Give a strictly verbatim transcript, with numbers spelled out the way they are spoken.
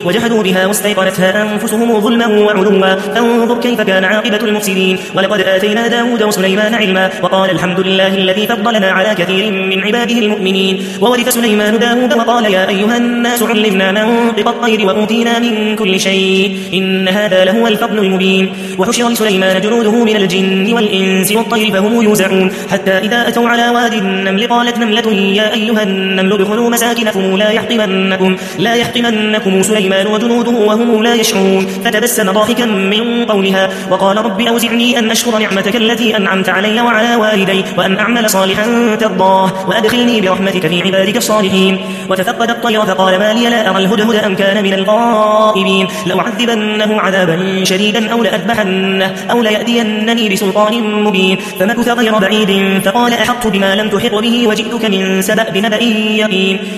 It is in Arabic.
وجحدوا بها واستيقنتها أنفسهم ظلما وعلوا فانظر كيف كان عاقبة المفسدين. ولقد آتينا داود وسليمان علما وقال الحمد لله الذي فضلنا على كثير من عباده المؤمنين. وورث سليمان داود وقال يا أيها الناس علمنا منطق الطير وأوتينا من كل شيء إن هذا لهو الفضل المبين. وحشر لسليمان جنوده من الجن والإنس والطير فهم يوزعون حتى إذا أتوا على وادي النمل قالت نملة يا أيها النمل ادخلوا مساكنكم لا يحطمنكم, لا يحطمنكم سليمان وجنوده وهم لا يشعرون. فتبسم ضاحكا من قولها وقال رب أوزعني أن أشكر نعمتك التي أنعمت علي وعلى والدي وأن أعمل صالحا ترضاه وأدخلني برحمتك في عبادك الصالحين. وتفقد الطير فقال ما لي لا أرى الهدهد أم كان من الغائبين لأعذبنه عذابا شديدا أو لأذبحنه أو ليأتينني بسلطان مبين. فمكث غير بعيد فقال أحطت بما لم تحط به وجئتك من سبأ بنبأ يقين.